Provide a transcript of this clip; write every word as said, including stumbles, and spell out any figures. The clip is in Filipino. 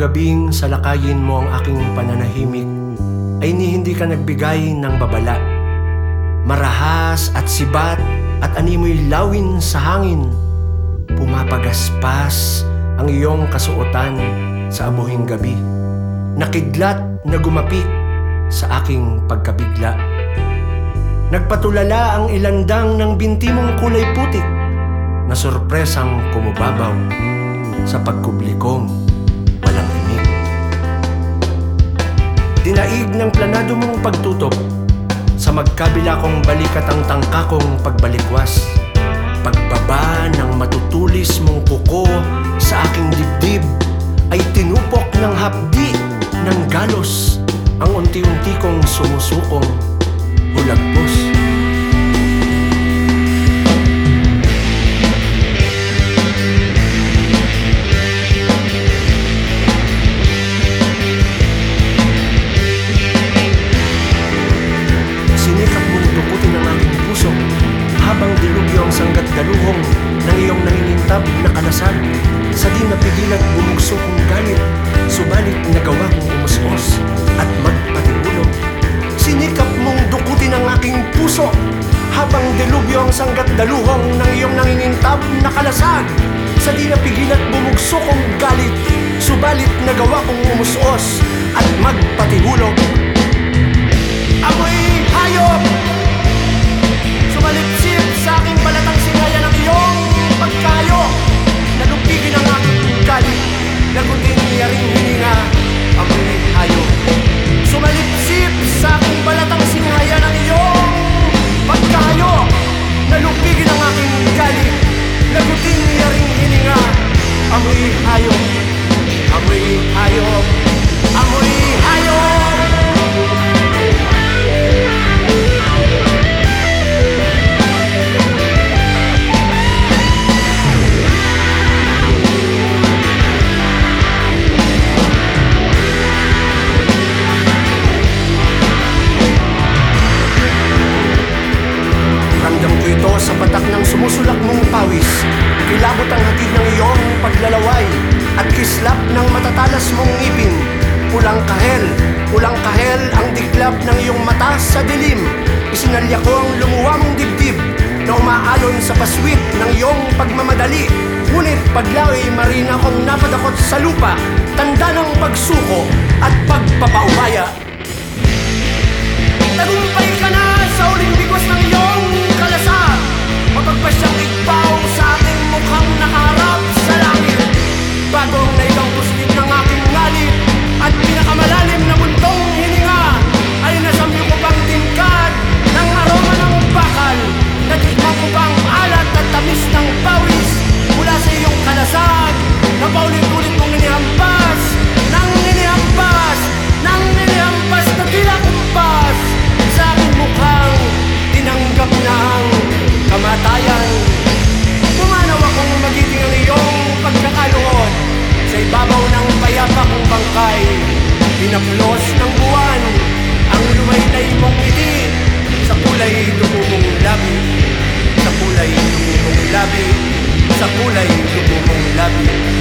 gabing salakayin mo ang aking pananahimik, ay ni hindi ka nagbigay ng babala. Marahas at sibat at animoy lawin sa hangin, pumapagaspas ang iyong kasuotan sa abuhing gabi. Nakidlat na gumapi sa aking pagkabigla. Nagpatulala ang ilandang ng binti mong kulay putik, na sorpresang kumubabaw sa pagkubli kong walang himig. Dinaig ng planado mong pagtutok sa magkabila kong balikat ang tangka kong pagbalikwas. Pagbaba ng matutulis mong kuko sa aking dibdib ay tinupok ng hapdi ng galos ang unti-unti kong sumusukong hulagpos. Sinikap mong dukutin ang aking puso habang dilubyo ang sanggat galuhong ng iyong nangingintab na kalasan. Sa di napigilan bumugso kong galit, subalit nagawa kong umusos at magpatibulog. Sinikap mong dukutin ang aking puso habang dilubyo ang sanggat daluhong ng iyong nangingintab na kalasan. Sa di napigilan bumugso kong galit, subalit nagawa kong umusos at magpatibulog. Amoy hayop! Sumalipsip sa aking balatang sinaya ng iyong pagkayo. Nalupigin ang aking galit, lagutin niya ring hininga. Amoy hayop! Sumalipsip sa aking balatang sinaya ng iyong pagkayo. Nalupigin ang aking galit, lagutin niya ring hininga. Amoy hayop! Amoy hayop! Amoy hayop! Sa patak ng sumusulak mong pawis, kilabot ang hatid ng iyong paglalaway at kislap ng matatalas mong ngipin. Pulang kahel, pulang kahel ang diklap ng iyong mata sa dilim. Isinalya ko ang lumuwa mong dibdib na umaalon sa paswit ng iyong pagmamadali. Ngunit paglawi marina kong napadakot sa lupa, tanda ng pagsuko at pagpapaubaya. Tagumpay ka na sa uling bigwas ng iyong kalasan, mapagpasyang igpaw sa aking mukhang nakaharap sa langit. Bagong naigang puslit ng aking ngalit at pinakamalalim na buntong hininga ay nasamyo ko pang tingkad ng aroma ng bakal. Natikman ko pang alat at tamis ng pawis mula sa iyong kalasan na paulit-ulit mong inihampas, nang inihampas, nang inihampas na tila kumpas sa aking mukhang tinanggap na ang kamatayan. Pumanaw akong magiting ang iyong pagkakaluhod sa ibabaw ng payapa kong bangkay. Pinaplos ng buwan ang lumaylay mong ngiti sa kulay dugo mong labi, sa kulay dugo mong labi, sa kulay dugo mong labi.